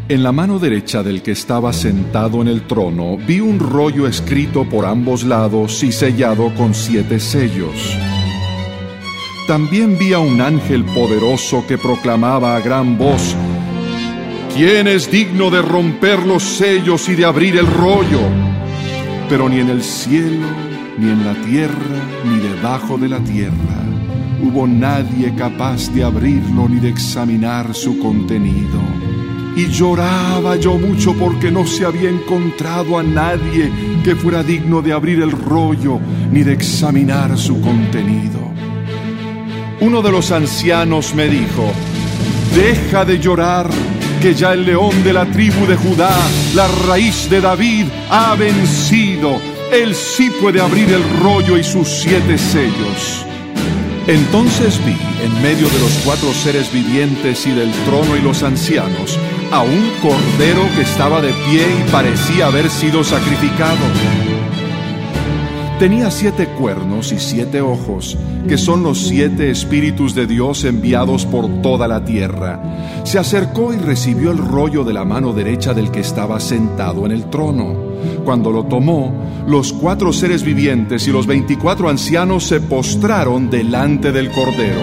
En la mano derecha del que estaba sentado en el trono vi un rollo escrito por ambos lados y sellado con 7 sellos. También vi a un ángel poderoso que proclamaba a gran voz: ¿Quién es digno de romper los sellos y de abrir el rollo? Pero ni en el cielo, ni en la tierra, ni debajo de la tierra hubo nadie capaz de abrirlo ni de examinar su contenido. Y lloraba yo mucho porque no se había encontrado a nadie que fuera digno de abrir el rollo ni de examinar su contenido. Uno de los ancianos me dijo: deja de llorar, que ya el león de la tribu de Judá, la raíz de David, ha vencido. Él sí puede abrir el rollo y sus 7 sellos. Entonces vi, en medio de los 4 seres vivientes y del trono y los ancianos, a un cordero que estaba de pie y parecía haber sido sacrificado. Tenía 7 cuernos y 7 ojos, que son los 7 espíritus de Dios enviados por toda la tierra. Se acercó y recibió el rollo de la mano derecha del que estaba sentado en el trono. Cuando lo tomó, los 4 seres vivientes y los 24 ancianos se postraron delante del cordero.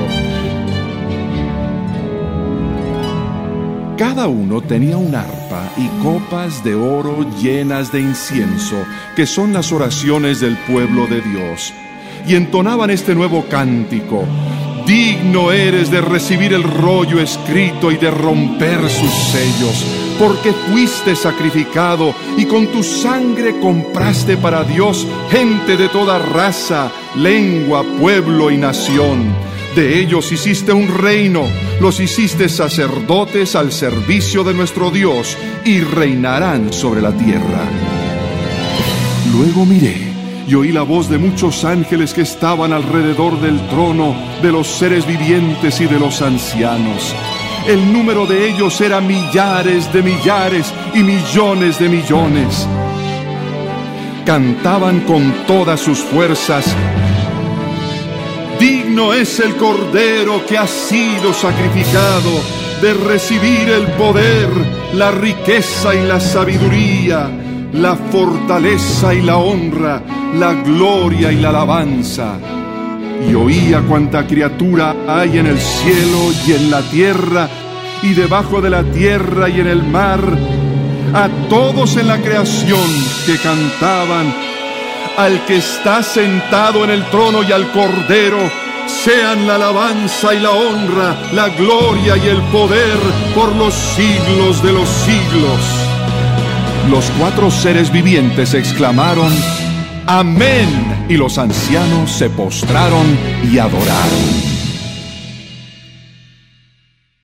Cada uno tenía un arpa y copas de oro llenas de incienso, que son las oraciones del pueblo de Dios. Y entonaban este nuevo cántico: digno eres de recibir el rollo escrito y de romper sus sellos, porque fuiste sacrificado y con tu sangre compraste para Dios gente de toda raza, lengua, pueblo y nación. De ellos hiciste un reino, los hiciste sacerdotes al servicio de nuestro Dios, y reinarán sobre la tierra. Luego miré y oí la voz de muchos ángeles que estaban alrededor del trono, de los seres vivientes y de los ancianos. El número de ellos era millares de millares y millones de millones. Cantaban con todas sus fuerzas: digno es el Cordero que ha sido sacrificado de recibir el poder, la riqueza y la sabiduría, la fortaleza y la honra, la gloria y la alabanza. Y oía cuanta criatura hay en el cielo y en la tierra, y debajo de la tierra y en el mar, a todos en la creación que cantaban: al que está sentado en el trono y al Cordero, sean la alabanza y la honra, la gloria y el poder por los siglos de los siglos. Los 4 seres vivientes exclamaron: amén. Y los ancianos se postraron y adoraron.